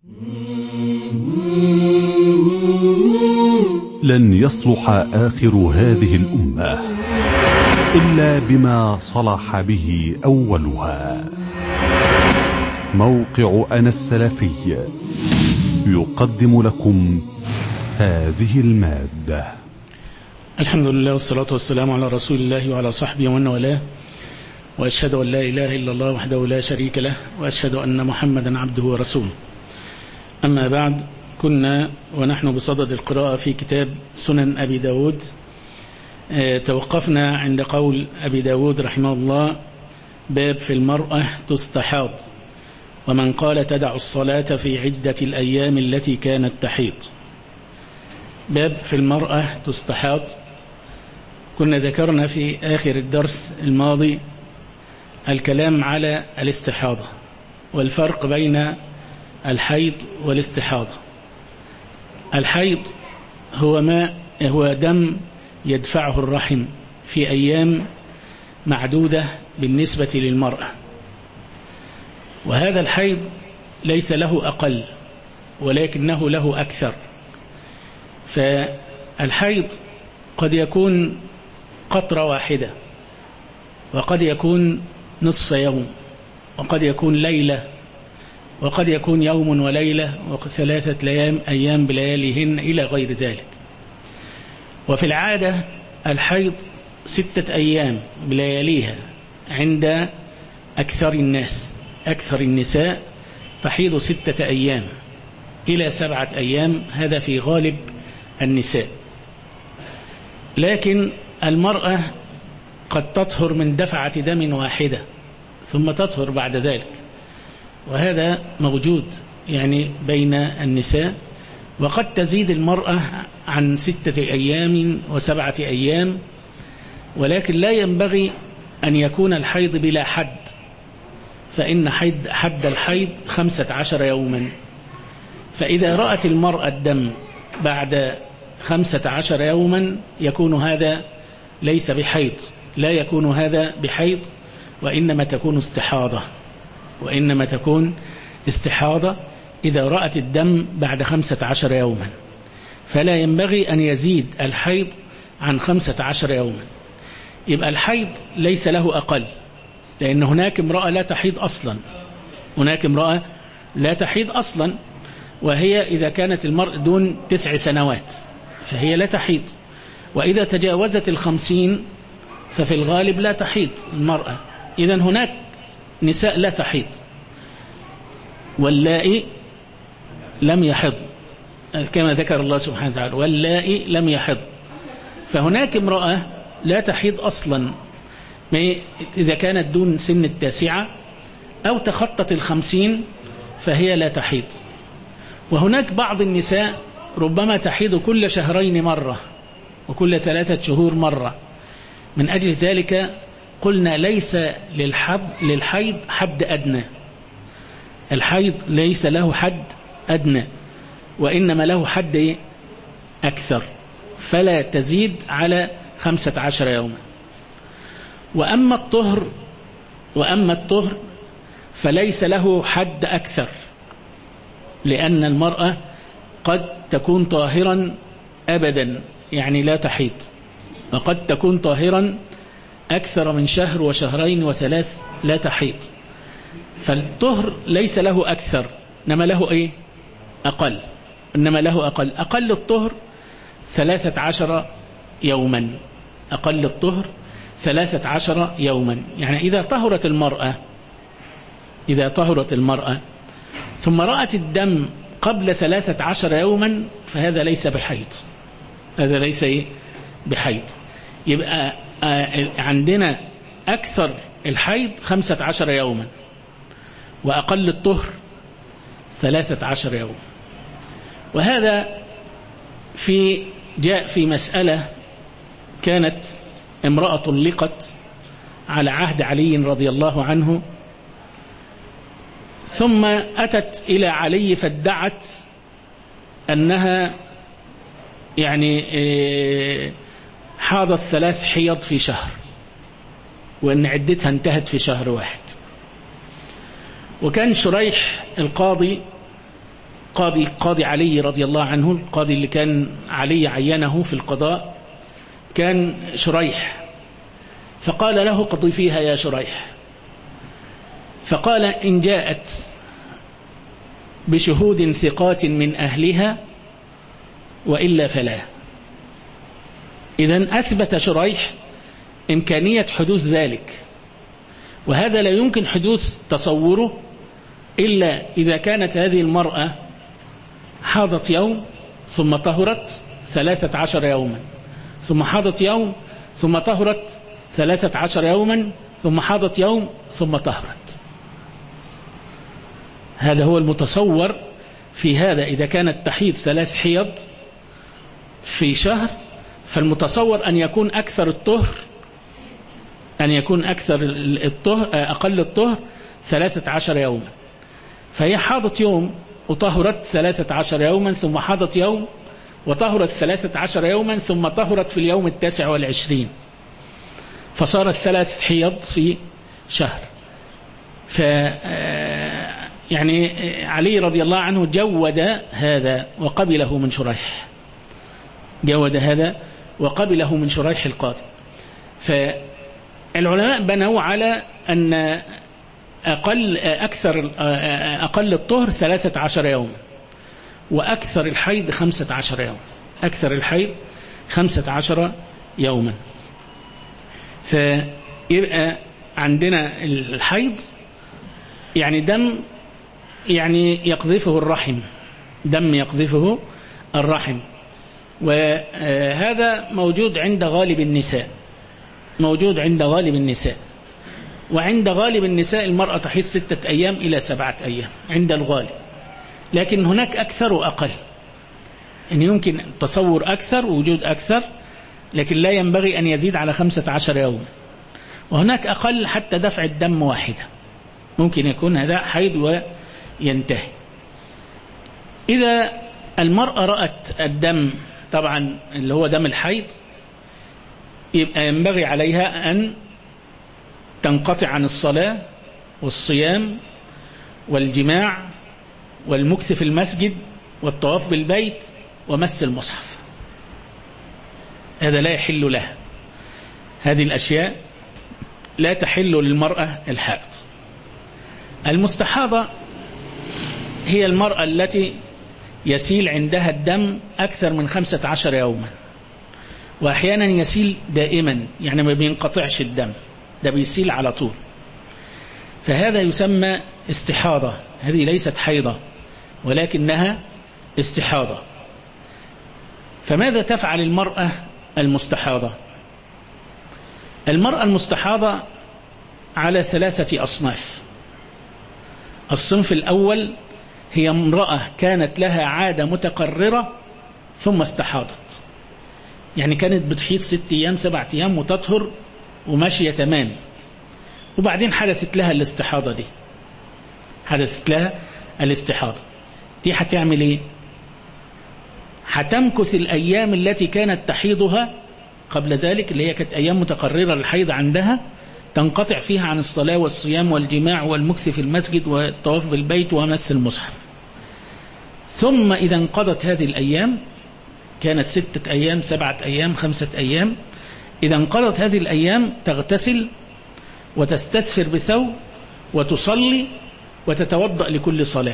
لن يصلح آخر هذه الأمة إلا بما صلح به أولها. موقع أنا السلفي يقدم لكم هذه المادة. الحمد لله والصلاة والسلام على رسول الله وعلى صحبه ومن والاه، وأشهد أن لا إله إلا الله وحده لا شريك له، وأشهد أن محمدا عبده ورسوله. أما بعد، كنا ونحن بصدد القراءة في كتاب سنن أبي داود. توقفنا عند قول أبي داود رحمه الله: باب في المرأة تستحاض، ومن قال تدع الصلاة في عدة الأيام التي كانت تحيض. باب في المرأة تستحاض. كنا ذكرنا في آخر الدرس الماضي الكلام على الاستحاضة والفرق بين الحيض والاستحاضة. الحيض هو دم يدفعه الرحم في أيام معدودة بالنسبة للمرأة، وهذا الحيض ليس له أقل ولكنه له أكثر. فالحيض قد يكون قطرة واحدة، وقد يكون نصف يوم، وقد يكون ليلة، وقد يكون يوم وليلة، وثلاثة أيام بلياليهن إلى غير ذلك. وفي العادة الحيض 6 أيام بلياليها عند أكثر الناس. أكثر النساء تحيض 6 أيام إلى 7 أيام، هذا في غالب النساء. لكن المرأة قد تطهر من دفعة دم واحدة ثم تطهر بعد ذلك، وهذا موجود يعني بين النساء. وقد تزيد المرأة عن 6 أيام و7 أيام، ولكن لا ينبغي أن يكون الحيض بلا حد، فإن حد الحيض 15 يوما. فإذا رأت المرأة الدم بعد 15 يوما يكون هذا ليس بحيض، لا يكون هذا بحيض، وإنما تكون استحاضة إذا رأت الدم بعد 15 يوما. فلا ينبغي أن يزيد الحيض عن 15 يوما. يبقى الحيض ليس له أقل، لأن هناك امرأة لا تحيض أصلا، وهي إذا كانت المرأة دون 9 سنوات فهي لا تحيض، وإذا تجاوزت 50 ففي الغالب لا تحيض المرأة. إذن هناك نساء لا تحيض، واللائي لم يحض كما ذكر الله سبحانه وتعالى: واللائي لم يحض. فهناك امرأة لا تحيض أصلا إذا كانت دون سن 9 أو تخطت 50 فهي لا تحيض. وهناك بعض النساء ربما تحيض كل شهرين مرة وكل 3 شهور مرة. من أجل ذلك قلنا ليس للحيض حد أدنى. الحيض ليس له حد أدنى، وإنما له حد أكثر، فلا تزيد على 15 يوما. وأما الطهر فليس له حد أكثر، لأن المرأة قد تكون طاهرا أبدا يعني لا تحيض، وقد تكون طاهرا أكثر من شهر وشهرين و3 لا تحيض. فالطهر ليس له أكثر، إنما له أقل. أقل الطهر 13 يوما. أقل الطهر 13 يوما. يعني إذا طهرت المرأة ثم رأت الدم قبل 13 يوما فهذا ليس بحيض. يبقى عندنا أكثر الحيض 15 يوما، وأقل الطهر 13 يوم. وهذا جاء في مسألة كانت امرأة طلقت على عهد علي رضي الله عنه، ثم أتت إلى علي فادعت أنها يعني حاضت 3 حيض في شهر، وأن عدتها انتهت في شهر واحد. وكان شريح القاضي قاضي علي رضي الله عنه، القاضي اللي كان علي عينه في القضاء كان شريح، فقال له قضي فيها يا شريح، فقال إن جاءت بشهود ثقات من أهلها وإلا فلا. إذن أثبت شريح إمكانية حدوث ذلك، وهذا لا يمكن حدوث تصوره إلا إذا كانت هذه المرأة حاضت يوم ثم طهرت 13 يوما، ثم حاضت يوم ثم طهرت 13 يوما، ثم حاضت يوم ثم طهرت. هذا هو المتصور في هذا. إذا كانت تحيض 3 حيض في شهر، فالمتصور أن يكون أكثر الطهر، أقل الطهر 13 يوما. فهي حاضت يوم وطهرت 13 يوما، ثم حاضت يوم وطهرت 13 يوما، ثم طهرت في اليوم 29، فصارت 3 حيض في شهر. يعني علي رضي الله عنه جود هذا وقبله من شريح، جود هذا وقبله من شريح القاضي. فالعلماء بنوا على أن أقل الطهر 13 يوم، وأكثر الحيض 15 يوم، أكثر الحيض 15 يوما. فيبقى عندنا الحيض يعني دم يعني يقذفه الرحم، دم يقذفه الرحم، وهذا موجود عند غالب النساء، موجود عند غالب النساء. وعند غالب النساء المرأة تحيض 6 أيام إلى 7 أيام عند الغالب، لكن هناك أكثر وأقل، إن يمكن تصور أكثر ووجود أكثر، لكن لا ينبغي أن يزيد على 15 يوم. وهناك أقل حتى دفع الدم واحدة، ممكن يكون هذا حيض وينتهي. إذا المرأة رأت الدم طبعا اللي هو دم الحيض، يبقى ينبغي عليها أن تنقطع عن الصلاة والصيام والجماع والمكث في المسجد والطواف بالبيت ومس المصحف. هذا لا يحل لها، هذه الأشياء لا تحل للمرأة الحائض. المستحاضة هي المرأة التي يسيل عندها الدم أكثر من 15 يوما، وأحيانا يسيل دائما، يعني ما بينقطعش الدم، ده بيسيل على طول، فهذا يسمى استحاضة. هذه ليست حيضة ولكنها استحاضة. فماذا تفعل المرأة المستحاضة؟ المرأة المستحاضة على 3 أصناف. الصنف الأول هي امرأة كانت لها عادة متقررة ثم استحاضت، يعني كانت بتحيض 6 أيام 7 أيام وتطهر وماشية تمام، وبعدين حدثت لها الاستحاضة دي، حدثت لها الاستحاضة دي، هتعمل ايه؟ هتمكث الأيام التي كانت تحيضها قبل ذلك، اللي هي كانت أيام متقررة للحيض عندها، تنقطع فيها عن الصلاة والصيام والجماع والمكث في المسجد والطواف بالبيت ومس المصحف. ثم إذا انقضت هذه الأيام، كانت 6 أيام 7 أيام 5 أيام، إذا انقضت هذه الأيام تغتسل وتستثفر بثوب وتصلي وتتوضأ لكل صلاة.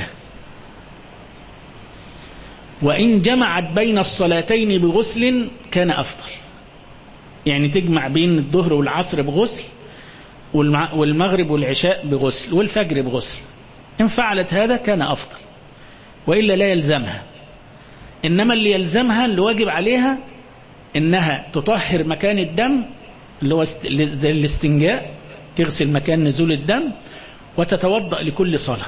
وإن جمعت بين الصلاتين بغسل كان أفضل، يعني تجمع بين الظهر والعصر بغسل، والمغرب والعشاء بغسل، والفجر بغسل. إن فعلت هذا كان أفضل، وإلا لا يلزمها. إنما اللي يلزمها، اللي واجب عليها، إنها تطهر مكان الدم، اللي هو زي الاستنجاء، تغسل مكان نزول الدم، وتتوضأ لكل صلاة.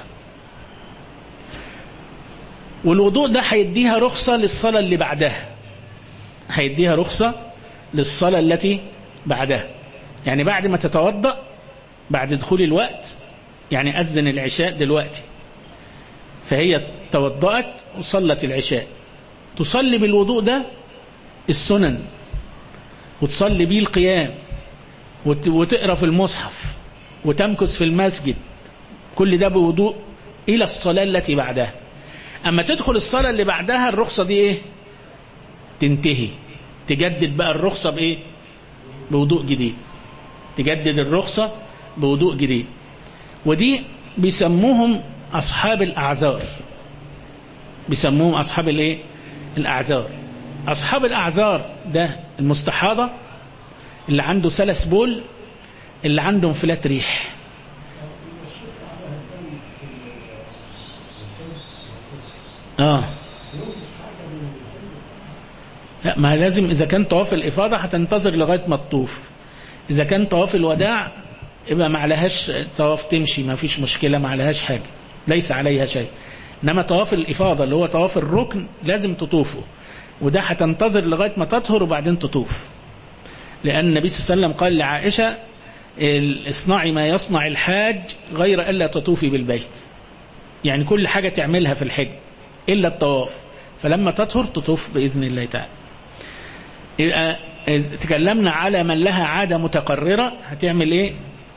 والوضوء ده هيديها رخصة للصلاة اللي بعدها، هيديها رخصة للصلاة التي بعدها. يعني بعد ما تتوضأ بعد دخول الوقت، يعني أذن العشاء دلوقتي، فهي توضأت وصلت العشاء، تصلي بالوضوء ده السنن، وتصلي بيه القيام، وتقرأ في المصحف، وتمكث في المسجد، كل ده بوضوء إلى الصلاة التي بعدها. أما تدخل الصلاة اللي بعدها الرخصة دي إيه؟ تنتهي، تجدد بقى الرخصة بإيه؟ بوضوء جديد، تجدد الرخصة بوضوء جديد. ودي بيسموهم أصحاب الأعذار، بيسموهم أصحاب الإيه؟ الأعذار. أصحاب الأعذار ده المستحاضة، اللي عنده سلس بول، اللي عنده انفلات ريح. لا، ما لازم إذا كان طواف الإفاضة هتنتظر لغاية ما تطوف. إذا كان طواف الوداع يبقى ما عليهاش طواف، تمشي ما فيش مشكلة، ما عليهاش حاجة، ليس عليها شيء. إنما طواف الإفاضة اللي هو طواف الركن لازم تطوفه، وده هتنتظر لغاية ما تطهر وبعدين تطوف. لأن النبي صلى الله عليه وسلم قال لعائشة: اصنعي ما يصنع الحاج غير ألا تطوفي بالبيت. يعني كل حاجة تعملها في الحج إلا الطواف، فلما تطهر تطوف بإذن الله تعالى. تكلمنا على من لها عادة متقررة، هتعمل إيه؟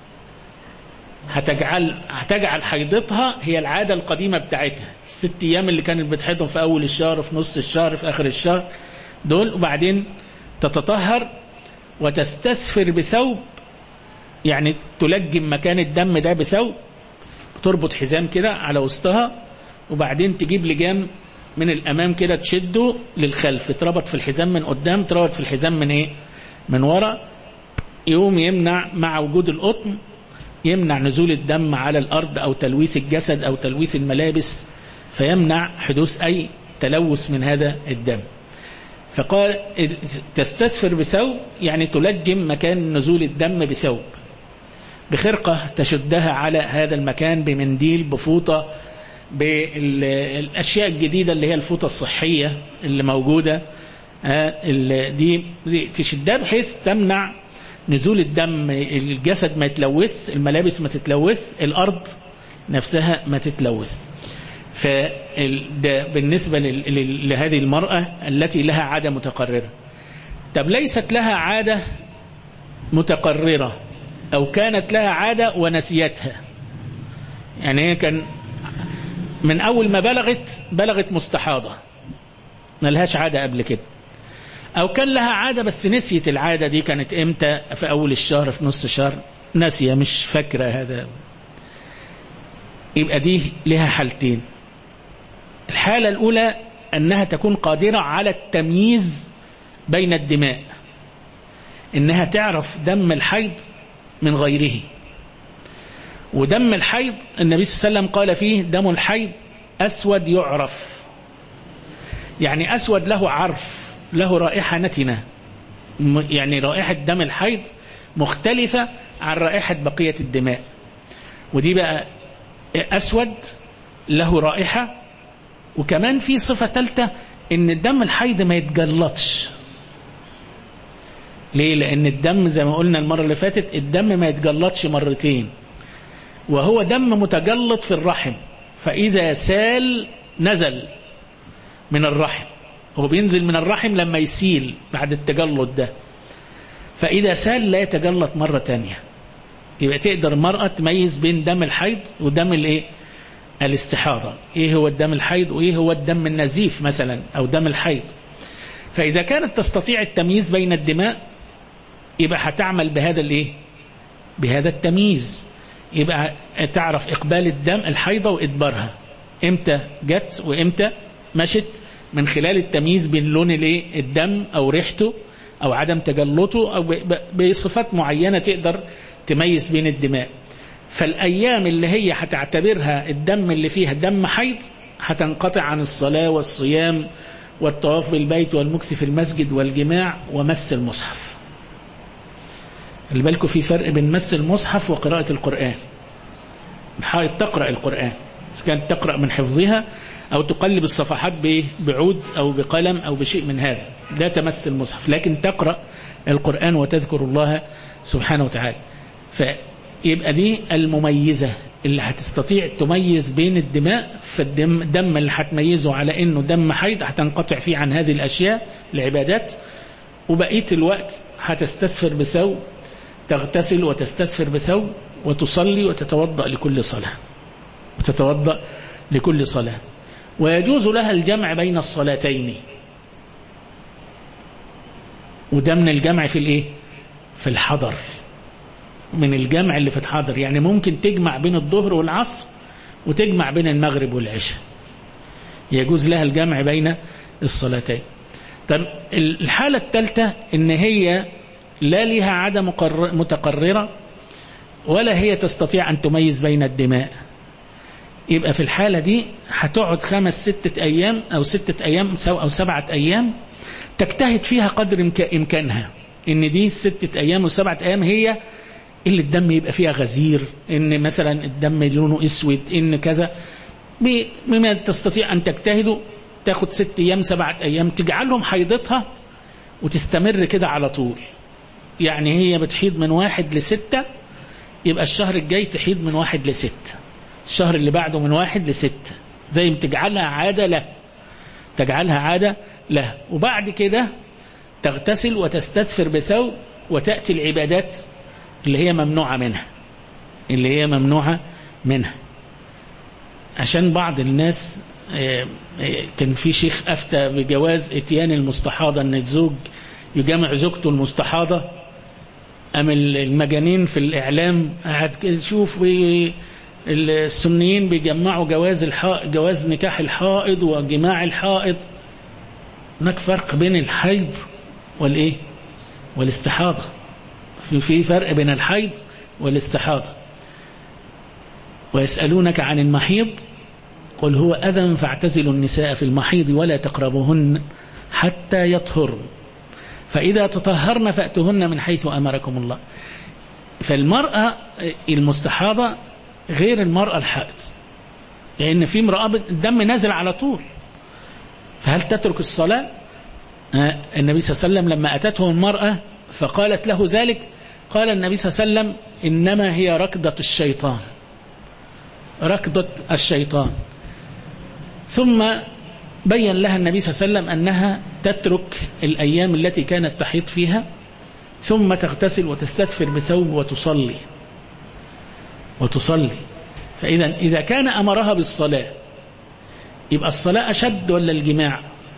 هتجعل حيضتها هي العادة القديمة بتاعتها، 6 أيام اللي كانت بتحيضهم في أول الشهر، في نص الشهر، في آخر الشهر دول، وبعدين تتطهر وتستسفر بثوب، يعني تلجم مكان الدم ده بثوب، تربط حزام كده على وسطها، وبعدين تجيب لجام من الأمام كده تشده للخلف، تربط في الحزام من قدام، تربط في الحزام من إيه؟ من ورا. يوم يمنع مع وجود القطن، يمنع نزول الدم على الأرض أو تلويث الجسد أو تلويث الملابس، فيمنع حدوث أي تلوث من هذا الدم. فقال تستسفر بثوب، يعني تلجم مكان نزول الدم بثوب، بخرقة تشدها على هذا المكان، بمنديل، بفوطة، بالأشياء الجديدة اللي هي الفوطة الصحية اللي موجودة، دي تشدها بحيث تمنع نزول الدم، الجسد ما يتلوث، الملابس ما تتلوث، الأرض نفسها ما تتلوث. فده بالنسبة لهذه المرأة التي لها عادة متقررة. طب ليست لها عادة متقررة، أو كانت لها عادة ونسيتها، يعني هي كان من أول ما بلغت مستحاضة، ما لهاش عادة قبل كده، أو كان لها عادة بس نسيت العادة دي كانت إمتى، في أول الشهر، في نص الشهر، ناسية مش فاكرة هذا. يبقى دي لها حالتين. الحالة الأولى أنها تكون قادرة على التمييز بين الدماء، إنها تعرف دم الحيض من غيره. ودم الحيض النبي صلى الله عليه وسلم قال فيه: دم الحيض أسود يعرف، يعني أسود له عرف، له رائحة نتنة، يعني رائحة دم الحيض مختلفة عن رائحة بقية الدماء. ودي بقى أسود له رائحة. وكمان في صفة ثالثة، إن الدم الحيض ما يتجلطش. ليه؟ لأن الدم زي ما قلنا المرة اللي فاتت، الدم ما يتجلطش مرتين، وهو دم متجلط في الرحم، فإذا سال نزل من الرحم، هو بينزل من الرحم لما يسيل بعد التجلط ده، فإذا سال لا يتجلط مرة تانية. يبقى تقدر المرأة تميز بين دم الحيض ودم الايه؟ الاستحاضة. ايه هو الدم الحيض وايه هو الدم النزيف مثلا، او دم الحيض. فإذا كانت تستطيع التمييز بين الدماء، يبقى هتعمل بهذا الايه؟ بهذا التمييز. يبقى تعرف إقبال الدم الحيضة وإدبارها، إمتى جت وإمتى مشت، من خلال التمييز بين لون الايه؟ الدم أو ريحته أو عدم تجلطه، أو بصفات معينة تقدر تميز بين الدماء. فالأيام اللي هي هتعتبرها الدم اللي فيها دم حيض هتنقطع عن الصلاة والصيام والطواف بالبيت والمكث في المسجد والجماع ومس المصحف. اللي بالكم في فرق بين مس المصحف وقراءة القرآن. الحائض تقرأ القرآن، إذا كانت تقرأ من حفظها أو تقلب الصفحات بعود أو بقلم أو بشيء من هذا، لا تمس المصحف، لكن تقرأ القرآن وتذكر الله سبحانه وتعالى. فيبقى دي المميزة اللي هتستطيع تميز بين الدماء. فالدم اللي هتميزه على إنه دم حيض هتنقطع فيه عن هذه الأشياء العبادات، وبقية الوقت هتستسفر بثوب، تغتسل وتستسفر بثوب، وتصلي وتتوضأ لكل صلاة، ويجوز لها الجمع بين الصلاتين، وده من الجمع في الايه؟ في الحضر، من الجمع اللي في الحضر، يعني ممكن تجمع بين الظهر والعصر وتجمع بين المغرب والعشاء، يجوز لها الجمع بين الصلاتين. طب الحالة الثالثة ان هي لا لها عادة متقررة ولا هي تستطيع ان تميز بين الدماء، يبقى في الحالة دي هتقعد 5-6 أيام أو 6 أيام أو 7 أيام تجتهد فيها قدر إمكانها، إن دي 6 أيام و7 أيام هي اللي الدم يبقى فيها غزير، إن مثلا الدم لونه أسود، إن كذا، بما تستطيع أن تجتهد تاخد 6 أيام 7 أيام تجعلهم حيضتها وتستمر كده على طول. يعني هي بتحيض من 1 ل6، يبقى الشهر الجاي تحيض من 1 ل6، الشهر اللي بعده من 1 ل6، زي ما تجعلها عادة له، تجعلها عادة له. وبعد كده تغتسل وتستدفر بثوب وتأتي العبادات اللي هي ممنوعة منها، اللي هي ممنوعة منها. عشان بعض الناس كان في شيخ أفتى بجواز اتيان المستحاضة، ان الزوج يجامع زوجته المستحاضة، أم المجانين في الإعلام قاعد يشوف السنيين بيجمعوا جواز نكاح الحائض وجماع الحائض. هناك فرق بين الحيض والإيه؟ والاستحاضة، في فرق بين الحيض والاستحاضة. ويسألونك عن المحيض قل هو أذى فاعتزلوا النساء في المحيض ولا تقربوهن حتى يطهرن فإذا تطهرن فأتوهن من حيث أمركم الله. فالمرأة المستحاضة غير المرأة الحائض، لأن في امرأة الدم نازل على طول، فهل تترك الصلاة؟ النبي صلى الله عليه وسلم لما أتته المرأة فقالت له ذلك، قال النبي صلى الله عليه وسلم إنما هي ركضة الشيطان، ركضة الشيطان. ثم بين لها النبي صلى الله عليه وسلم أنها تترك الأيام التي كانت تحيض فيها ثم تغتسل وتستدفر بثوب وتصلي. إذا كان أمرها بالصلاة يبقى الصلاة أشد ولا الجماع؟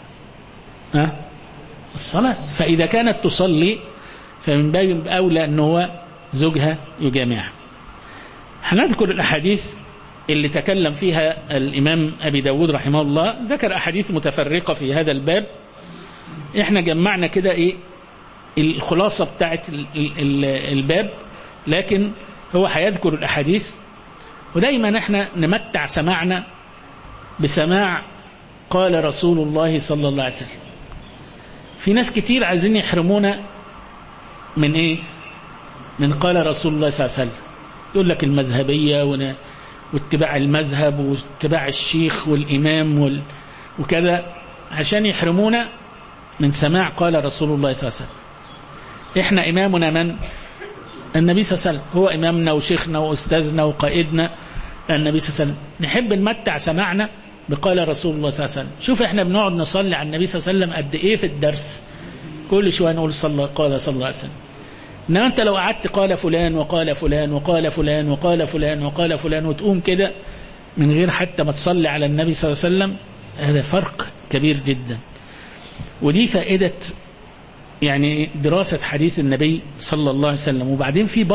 الصلاة. فإذا كانت تصلي فمن باب أولى أنه هو زوجها يجامعها. هنذكر الأحاديث اللي تكلم فيها الإمام أبي داود رحمه الله، ذكر أحاديث متفرقة في هذا الباب. إحنا جمعنا كده إيه الخلاصة بتاعت الباب، لكن هو هيذكر الأحاديث. ودايما إحنا نمتع سماعنا بسماع قال رسول الله صلى الله عليه وسلم. في ناس كتير عايزين يحرمونا من إيه؟ من قال رسول الله صلى الله عليه وسلم، يقول لك المذهبية واتباع المذهب واتباع الشيخ والإمام وكذا، عشان يحرمونا من سماع قال رسول الله صلى الله عليه وسلم. إحنا إمامنا من؟ النبي صلى الله عليه وسلم، هو إمامنا وشيخنا وأستاذنا وقائدنا النبي صلى الله عليه وسلم. نحب نمتع سماعنا بقال رسول الله صلى الله عليه وسلم. شوف إحنا بنقعد نصلي على النبي صلى الله عليه وسلم قد إيه في الدرس، كل شوية نقول قال صلى الله عليه وسلم. إنما أنت لو قعدت قال فلان وقال فلان وقال فلان وقال فلان وقال فلان وتقوم كده من غير حتى ما تصلي على النبي صلى الله عليه وسلم، هذا فرق كبير جدا. ودي فائدة يعني دراسة حديث النبي صلى الله عليه وسلم. وبعدين في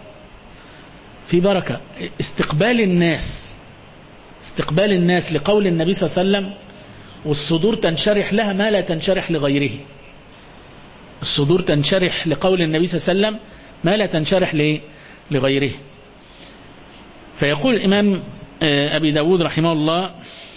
بركة استقبال الناس لقول النبي صلى الله عليه وسلم، والصدور تنشرح لها ما لا تنشرح لغيره. الصدور تنشرح لقول النبي صلى الله عليه وسلم ما لا تنشرح لغيره. فيقول الإمام أبي داود رحمه الله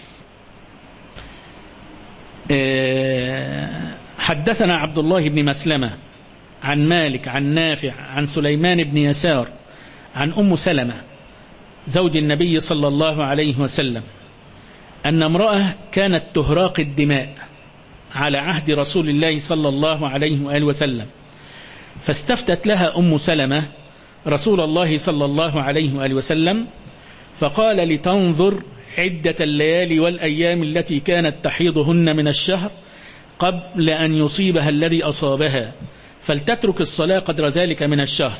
حدثنا عبد الله بن مسلمة عن مالك عن نافع عن سليمان بن يسار عن أم سلمة زوج النبي صلى الله عليه وسلم أن امرأة كانت تهراق الدماء على عهد رسول الله صلى الله عليه وآله وسلم، فاستفتت لها أم سلمة رسول الله صلى الله عليه وآله وسلم فقال لتنظر عدة الليالي والأيام التي كانت تحيضهن من الشهر قبل أن يصيبها الذي أصابها، فلتترك الصلاة قدر ذلك من الشهر،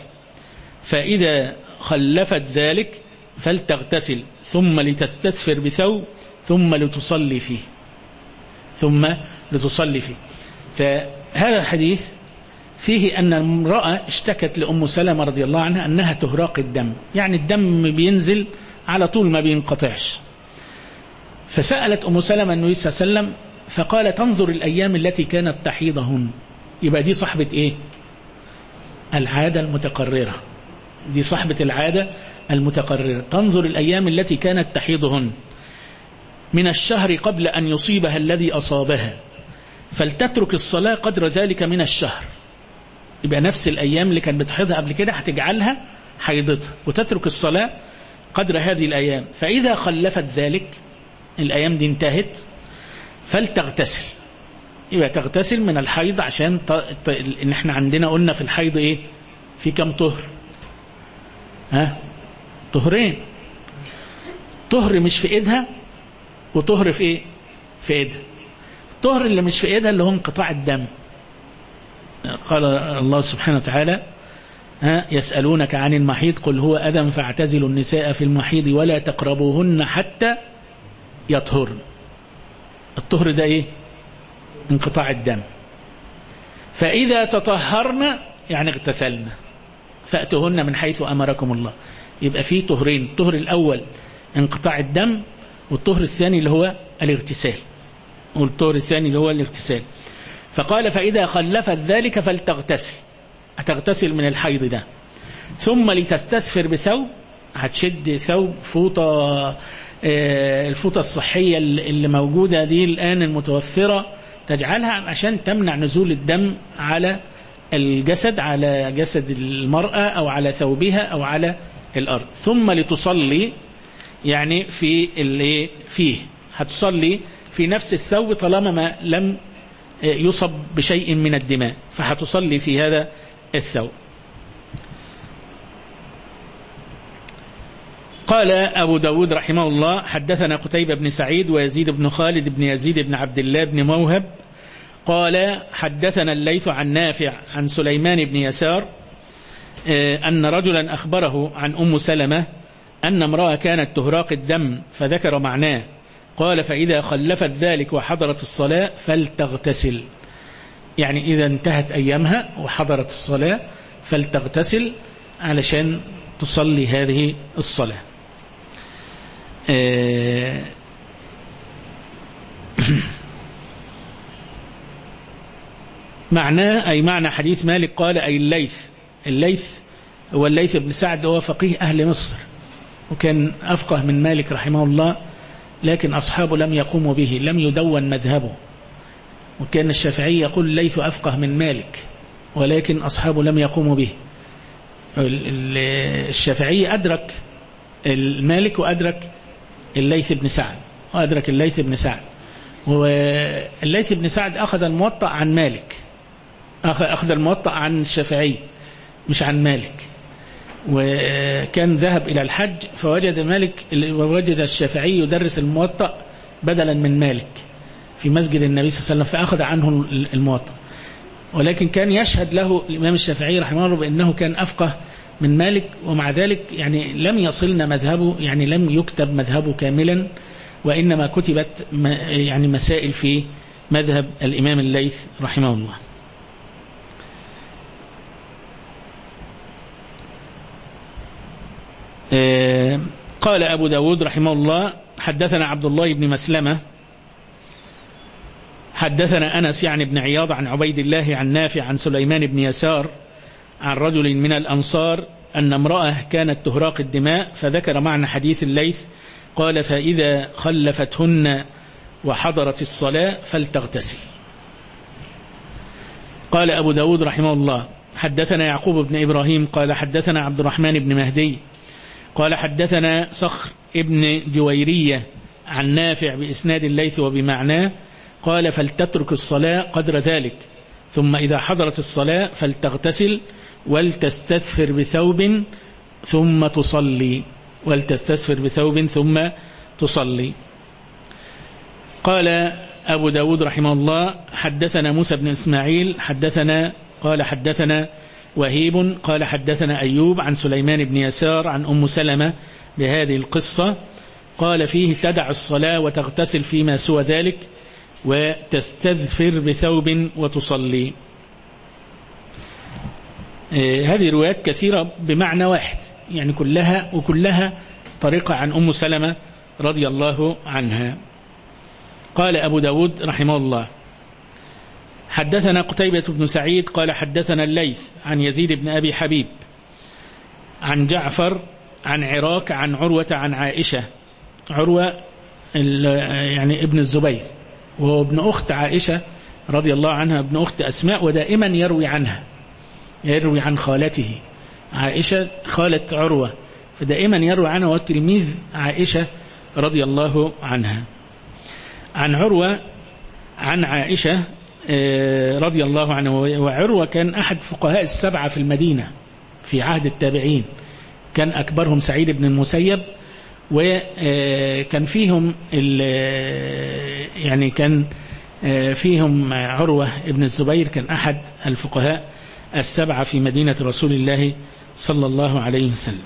فإذا خلفت ذلك فلتغتسل ثم لتستثفر بثوب ثم لتصلي فيه. فهذا الحديث فيه أن امرأة اشتكت لأم سلمة رضي الله عنها أنها تهراق الدم، يعني الدم بينزل على طول ما بينقطعش. فسألت أم سلمة النبي صلى الله عليه وسلم فقال تنظر الأيام التي كانت تحيضهن. يبقى دي صاحبة إيه؟ العادة المتقررة، دي صاحبة العادة المتقررة. تنظر الأيام التي كانت تحيضهن من الشهر قبل أن يصيبها الذي أصابها، فلتترك الصلاة قدر ذلك من الشهر. يبقى نفس الأيام اللي كانت بتحيضها قبل كده هتجعلها حيضتها، وتترك الصلاة قدر هذه الأيام. فإذا خلفت ذلك، الأيام دي انتهت، فلتغتسل. يبقى تغتسل من الحيض، عشان إن احنا عندنا قلنا في الحيض إيه؟ في كم طهر؟ طهرين. طهر مش في إيدها، وطهر في إيه؟ في إيدها. الطهر اللي مش في إيدها اللي هو انقطاع الدم. قال الله سبحانه وتعالى يسألونك عن المحيض قل هو أذى فاعتزلوا النساء في المحيض ولا تقربوهن حتى يطهرن. الطهر ده إيه؟ انقطاع الدم. فإذا تطهرن يعني اغتسلن فأتوهن من حيث أمركم الله. يبقى فيه طهرين، الطهر الأول انقطاع الدم، والطهر الثاني اللي هو الاغتسال، والطهر الثاني اللي هو الاغتسال. فقال فإذا خلفت ذلك فلتغتسل، هتغتسل من الحيض ده، ثم لتستسفر بثوب، هتشد ثوب فوطة، الفوطة الصحية اللي موجودة دي الآن المتوفرة، تجعلها عشان تمنع نزول الدم على الجسد، على جسد المرأة أو على ثوبها أو على الأرض. ثم لتصلي، يعني في اللي فيه هتصلي في نفس الثوب طالما ما لم يصب بشيء من الدماء، فهتصلي في هذا الثوب. قال أبو داود رحمه الله حدثنا قتيبة بن سعيد ويزيد بن خالد بن يزيد بن عبد الله بن موهب قال حدثنا الليث عن نافع عن سليمان بن يسار أن رجلا أخبره عن أم سلمة أن امرأة كانت تهراق الدم فذكر معناه. قال فإذا خلفت ذلك وحضرت الصلاة فلتغتسل، يعني إذا انتهت أيامها وحضرت الصلاة فلتغتسل علشان تصلي هذه الصلاة. معناه أي معنى حديث مالك قال أي الليث هو الليث بن سعد، هو فقيه أهل مصر وكان أفقه من مالك رحمه الله، لكن أصحابه لم يقوموا به، لم يدون مذهبه. وكان الشافعي يقول الليث أفقه من مالك ولكن أصحابه لم يقوموا به. الشافعي أدرك المالك وأدرك الليث بن سعد والليث بن سعد أخذ الموطأ عن مالك، أخذ الموطأ عن الشافعي مش عن مالك. وكان ذهب إلى الحج فوجد الشافعي يدرس الموطأ بدلا من مالك في مسجد النبي صلى الله عليه وسلم، فأخذ عنه الموطأ. ولكن كان يشهد له الإمام الشافعي رحمه الله بأنه كان أفقه من مالك، ومع ذلك يعني لم يصلنا مذهبه، يعني لم يكتب مذهبه كاملا، وإنما كتبت يعني مسائل في مذهب الإمام الليث رحمه الله. قال أبو داود رحمه الله حدثنا عبد الله بن مسلمة حدثنا أنس يعني بن عياض عن عبيد الله عن نافع عن سليمان بن يسار عن رجل من الأنصار أن امرأة كانت تهراق الدماء فذكر معنى حديث الليث. قال فإذا خلفتهن وحضرت الصلاة فلتغتسل. قال أبو داود رحمه الله حدثنا يعقوب بن إبراهيم قال حدثنا عبد الرحمن بن مهدي قال حدثنا صخر ابن جويرية عن نافع بإسناد الليث وبمعناه. قال فلتترك الصلاة قدر ذلك، ثم إذا حضرت الصلاة فلتغتسل ولتستثفر بثوب ثم تصلي. قال أبو داود رحمه الله حدثنا موسى بن إسماعيل قال حدثنا وهيب قال حدثنا أيوب عن سليمان بن يسار عن أم سلمة بهذه القصة. قال فيه تدع الصلاة وتغتسل فيما سوى ذلك وتستذفر بثوب وتصلي. هذه روايات كثيرة بمعنى واحد، يعني كلها طريقة عن أم سلمة رضي الله عنها. قال أبو داود رحمه الله حدثنا قتيبة بن سعيد قال حدثنا الليث عن يزيد بن أبي حبيب عن جعفر عن عراك عن عروة عن عائشة. عروة يعني ابن الزبير، وهو ابن أخت عائشة رضي الله عنها، ابن أخت أسماء، ودائما يروي عنها، يروي عن خالته عائشة خالة عروة، فدائما يروي عنها، وتلميذ عائشة رضي الله عنها. عن عروة عن عائشة رضي الله عنه. وعروة كان أحد فقهاء السبعة في المدينة في عهد التابعين، كان أكبرهم سعيد بن المسيب، وكان فيهم يعني كان فيهم عروة ابن الزبير، كان أحد الفقهاء السبعة في مدينة رسول الله صلى الله عليه وسلم.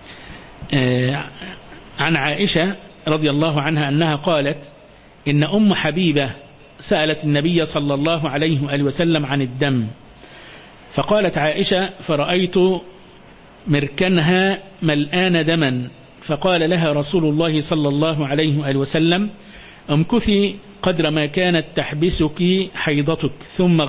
عن عائشة رضي الله عنها أنها قالت إن أم حبيبة سألت النبي صلى الله عليه وآله وسلم عن الدم، فقالت عائشة فرأيت مركنها ملآن دما، فقال لها رسول الله صلى الله عليه وآله وسلم امكثي قدر ما كانت تحبسك حيضتك ثم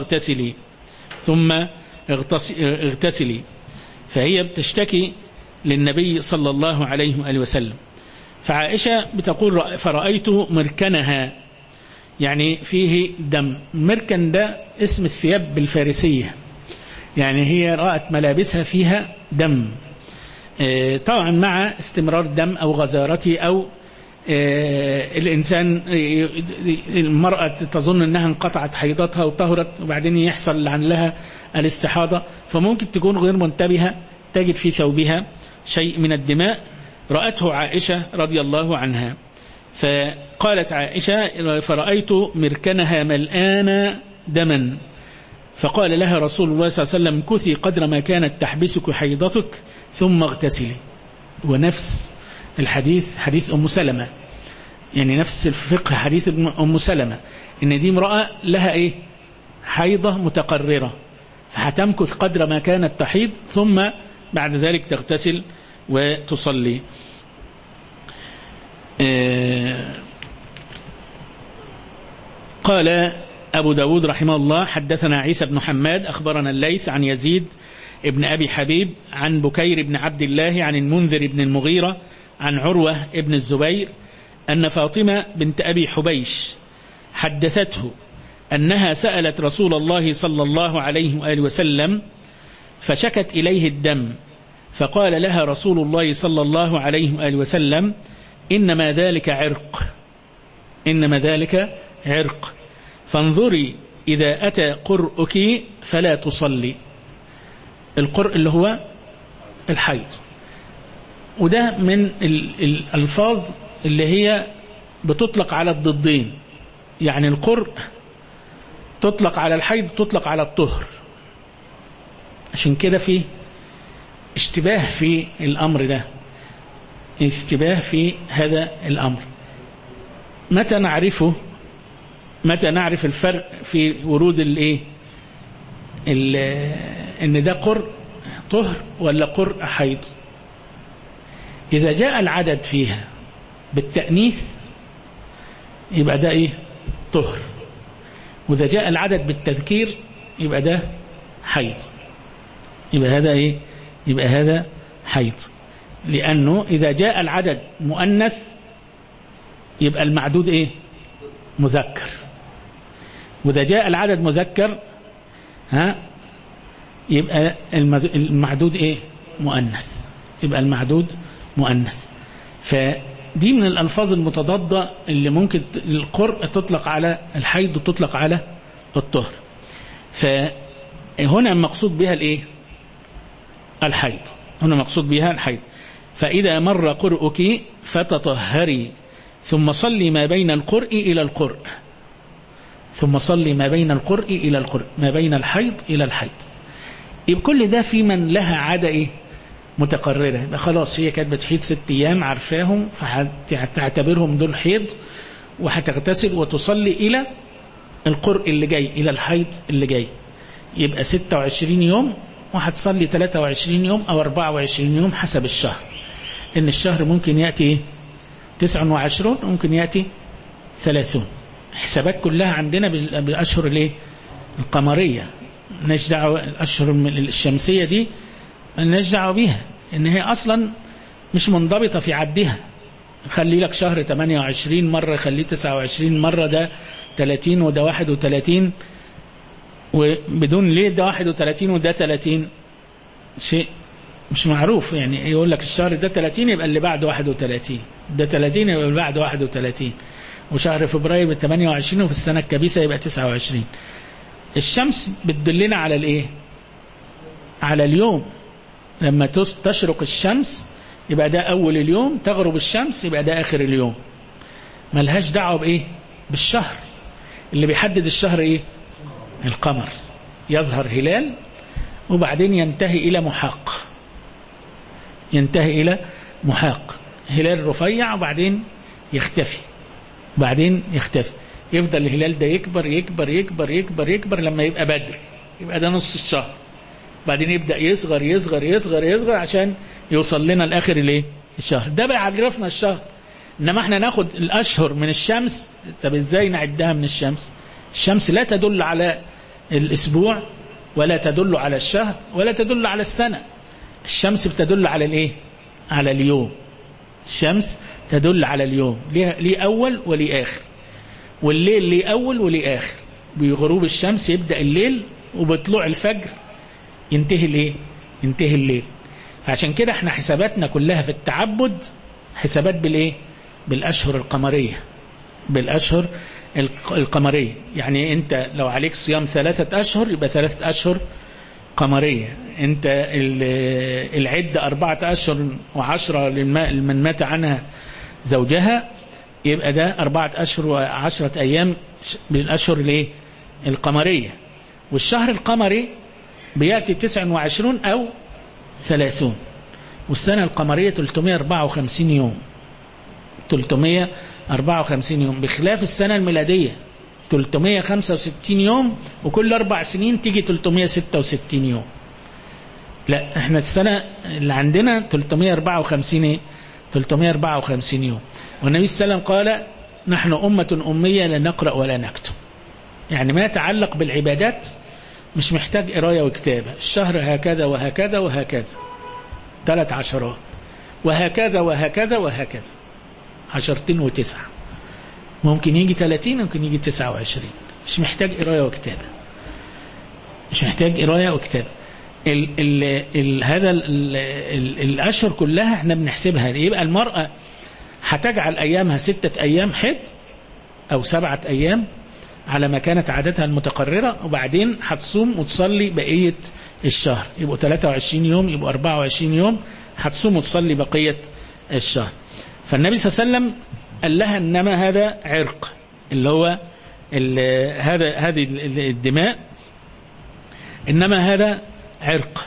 اغتسلي. فهي بتشتكي للنبي صلى الله عليه وآله وسلم، فعائشة بتقول فرأيت مركنها، يعني فيه دم. مركن ده اسم الثياب بالفارسية، يعني هي رأت ملابسها فيها دم، طبعا مع استمرار دم أو غزارته، أو الإنسان المرأة تظن أنها انقطعت حيضتها وطهرت، وبعدين يحصل عن لها الاستحاضة، فممكن تكون غير منتبهة تجد في ثوبها شيء من الدماء. رأته عائشة رضي الله عنها، فقالت عائشة فرأيت مركنها ملآن دما، فقال لها رسول الله صلى الله عليه وسلم كثي قدر ما كانت تحبسك حيضتك ثم اغتسلي. ونفس الحديث حديث أم سلمة، يعني نفس الفقه حديث أم سلمة، إن دي امرأة لها حيضة متقررة، فهتمكث قدر ما كانت تحيض ثم بعد ذلك تغتسل وتصلي. قال أبو داود رحمه الله حدثنا عيسى بن حماد أخبرنا الليث عن يزيد ابن أبي حبيب عن بكير بن عبد الله عن المنذر بن المغيرة عن عروة ابن الزبير أن فاطمة بنت أبي حبيش حدثته أنها سألت رسول الله صلى الله عليه وآله وسلم فشكت إليه الدم، فقال لها رسول الله صلى الله عليه وآله وسلم إنما ذلك عرق فانظري إذا أتى قرؤك فلا تصلي. القرء اللي هو الحيض، وده من الألفاظ اللي هي بتطلق على الضدين، يعني القرء تطلق على الحيض تطلق على الطهر، عشان كده في اشتباه في الأمر ده، اشتباه في هذا الأمر. متى نعرف الفرق في ورود ان ده قرء طهر ولا قرء حيض؟ إذا جاء العدد فيها بالتأنيث يبقى ده طهر، وإذا جاء العدد بالتذكير يبقى ده حيض، يبقى هذا حيض، لأنه إذا جاء العدد مؤنث يبقى المعدود مذكر، وإذا جاء العدد مذكر يبقى المعدود مؤنث، يبقى المعدود مؤنث. فدي من الألفاظ المتضادة اللي ممكن القرء تطلق على الحيض وتطلق على الطهر. فهنا مقصود بها الحيض، هنا مقصود بها الحيض. فإذا مر قرؤك فتطهري ثم صلي ما بين القرء إلى القرء، ثم صلي ما بين القرء إلى القرء، ما بين الحيض إلى الحيض. يبقى كل ده في من لها عادة متقررة، يبقى خلاص هي كانت بتحيض 6 أيام عارفاهم، فهتعتبرهم دول حيض، وهتغتسل وتصلي إلى القرء اللي جاي، إلى الحيض اللي جاي، يبقى 26 يوم، وهتصلي 23 يوم أو 24 يوم حسب الشهر. إن الشهر ممكن يأتي 29 ممكن يأتي 30. حسابات كلها عندنا بالأشهر الايه القمرية، مالناش دعوة. الأشهر الشمسية دي مالناش دعوة بيها، إن هي أصلا مش منضبطة في عدها. خلي لك شهر 28 مرة، خليه 29 مرة، ده 30 وده 31، وبدون ليه ده 31 وده 30 شيء مش معروف. يعني يقول لك الشهر ده 30 يبقى اللي بعده 31، ده 30 يبقى اللي بعده 31، وشهر فبراير ب 28، وفي السنة الكبيسة يبقى 29. الشمس بتدلنا على الايه؟ على اليوم. لما تشرق الشمس يبقى ده أول اليوم، تغرب الشمس يبقى ده آخر اليوم. ملهاش دعوة بإيه؟ بالشهر. اللي بيحدد الشهر إيه؟ القمر. يظهر هلال وبعدين ينتهي إلى محاق، ينتهي إلى محاق، هلال رفيع وبعدين يختفي، بعدين يختفي، يفضل الهلال ده يكبر يكبر يكبر يكبر يكبر لما يبقى بدر، يبقى ده نص الشهر، بعدين يبدأ يصغر يصغر يصغر يصغر عشان يوصل لنا الآخر الايه؟ الشهر. ده بيعرفنا الشهر. إنما احنا ناخد الأشهر من الشمس. طب ازاي نعدها من الشمس؟ الشمس لا تدل على الأسبوع، ولا تدل على الشهر، ولا تدل على السنة. الشمس بتدل على الايه؟ على اليوم. الشمس تدل على اليوم، ليه أول وليه آخر، والليل ليه أول وليه آخر. بغروب الشمس يبدأ الليل، وبطلوع الفجر ينتهي الايه؟ ينتهي الليل. فعشان كده احنا حساباتنا كلها في التعبد حسابات بالايه؟ بالاشهر القمريه، بالاشهر القمريه. يعني انت لو عليك صيام 3 أشهر يبقى 3 أشهر قمريه. انت العده 4 أشهر و10 لمن مات عنها زوجها، يبقى ده 4 أشهر و10 أيام بالاشهر الايه؟ القمريه. والشهر القمري بيأتي 29 أو 30، والسنة القمرية 354 يوم، 354 يوم، بخلاف السنة الميلادية 365 يوم، وكل 4 سنين تيجي 366 يوم. لا، احنا السنة اللي عندنا 354 ايه؟ 354 يوم. والنبي صلى الله عليه وسلم قال: نحن أمة أمية لا نقرأ ولا نكتب. يعني ما يتعلق بالعبادات مش محتاج قرايه وكتابة. الشهر هكذا وهكذا وهكذا 3 عشرات، وهكذا وهكذا وهكذا 10 و9، ممكن يجي 30، ممكن يجي 29. مش محتاج قرايه وكتابة، مش محتاج قرايه وكتابة. هذا الأشهر كلها احنا بنحسبها. يبقى المرأة هتجعل أيامها 6 أيام حيض أو 7 أيام على ما كانت عادتها المتقررة، وبعدين هتصوم وتصلي بقية الشهر. يبقوا 23 يوم، يبقوا 24 يوم، هتصوم وتصلي بقية الشهر. فالنبي صلى الله عليه وسلم قال لها: إنما هذا عرق، اللي هو هذه الدماء، إنما هذا عرق.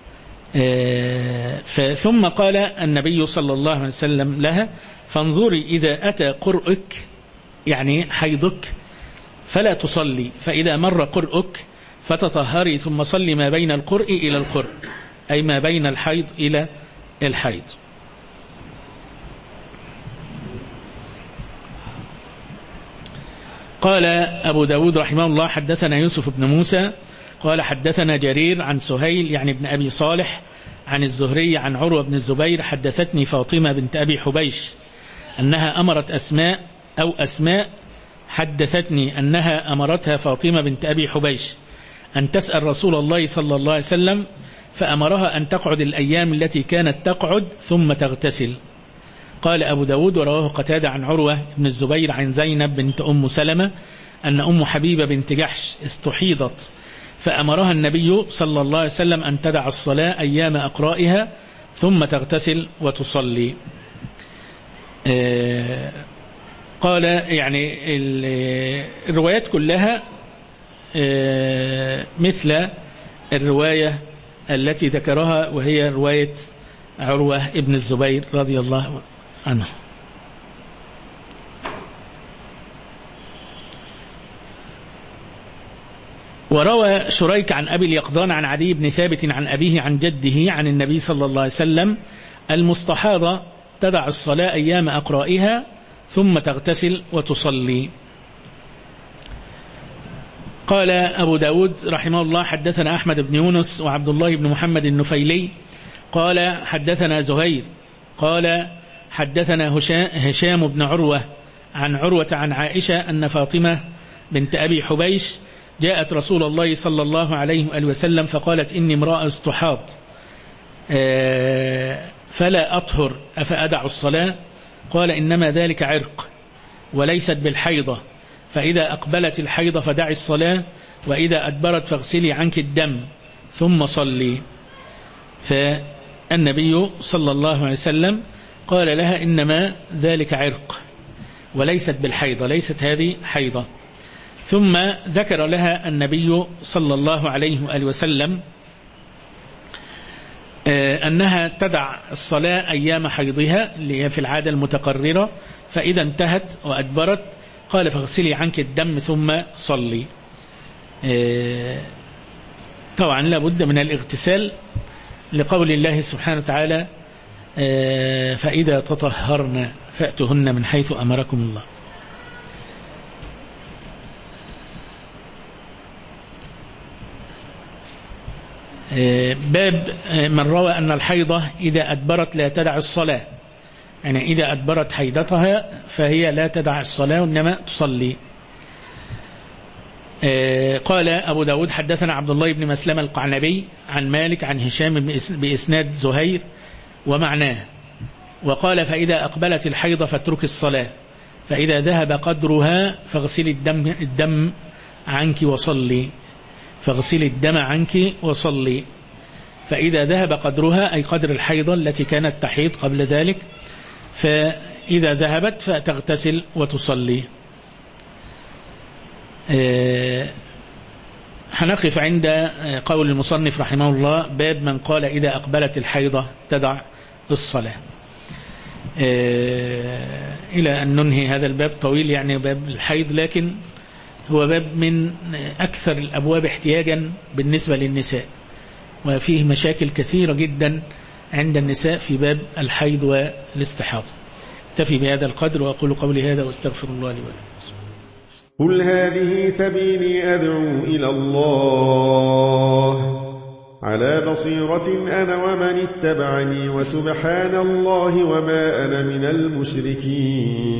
ثم قال النبي صلى الله عليه وسلم لها: فانظري إذا أتى قرئك، يعني حيضك، فلا تصلي، فإذا مر قرئك فتطهري، ثم صلي ما بين القرء إلى القرء، أي ما بين الحيض إلى الحيض. قال أبو داود رحمه الله: حدثنا يوسف بن موسى قال حدثنا جرير عن سهيل يعني ابن أبي صالح عن الزهري عن عروة بن الزبير: حدثتني فاطمة بنت أبي حبيش أنها أمرت أسماء حدثتني أنها أمرتها فاطمة بنت أبي حبيش أن تسأل رسول الله صلى الله عليه وسلم، فأمرها أن تقعد الأيام التي كانت تقعد ثم تغتسل. قال أبو داود: ورواه قتادة عن عروة بن الزبير عن زينب بنت أم سلمة أن أم حبيبة بنت جحش استحيضت، فأمرها النبي صلى الله عليه وسلم أن تدع الصلاة أيام أقرائها ثم تغتسل وتصلي. قال يعني الروايات كلها مثل الرواية التي ذكرها، وهي رواية عروة ابن الزبير رضي الله عنه. وروى شريك عن أبي اليقظان عن عدي بن ثابت عن أبيه عن جده عن النبي صلى الله عليه وسلم: المستحاضة تدع الصلاة أيام أقرائها ثم تغتسل وتصلي. قال أبو داود رحمه الله: حدثنا أحمد بن يونس وعبد الله بن محمد النفيلي قال حدثنا زهير قال حدثنا هشام بن عروة عن عروة عن عائشة أن فاطمة بنت أبي حبيش جاءت رسول الله صلى الله عليه وآله وسلم فقالت: إني امرأة استحاض فلا أطهر أفأدع الصلاة؟ قال: إنما ذلك عرق وليست بالحيضة، فإذا أقبلت الحيضة فدعي الصلاة، وإذا أدبرت فاغسلي عنك الدم ثم صلي. فالنبي صلى الله عليه وسلم قال لها: إنما ذلك عرق وليست بالحيضة، ليست هذه حيضة. ثم ذكر لها النبي صلى الله عليه وآله وسلم أنها تدع الصلاة أيام حيضها اللي هي في العادة المتقررة، فإذا انتهت وأدبرت قال: فاغسلي عنك الدم ثم صلي. طبعا لابد من الاغتسال لقول الله سبحانه وتعالى: فإذا تطهرن فأتهن من حيث أمركم الله. باب من روى أن الحيضة إذا أدبرت لا تدع الصلاة، يعني إذا أدبرت حيضتها فهي لا تدع الصلاة وإنما تصلي. قال أبو داود: حدثنا عبد الله بن مسلمة القعنبي عن مالك عن هشام بإسناد زهير ومعناه، وقال: فإذا أقبلت الحيضة فاترك الصلاة، فإذا ذهب قدرها فاغسلي الدم عنك وصلي، فاغسلي الدم عنك وصلي. فإذا ذهب قدرها أي قدر الحيضة التي كانت تحيض قبل ذلك، فإذا ذهبت فتغتسل وتصلي. هنقف عند قول المصنف رحمه الله: باب من قال إذا أقبلت الحيضة تدع الصلاة، إلى أن ننهي هذا الباب طويل، يعني باب الحيض، لكن هو باب من أكثر الأبواب احتياجا بالنسبة للنساء، وفيه مشاكل كثيرة جدا عند النساء في باب الحيض والاستحاضة. اكتفي بهذا القدر وأقول قولي هذا واستغفر الله لي ولكم. قل هذه سبيلي أدعو إلى الله على بصيرة أنا ومن اتبعني، وسبحان الله وما أنا من المشركين.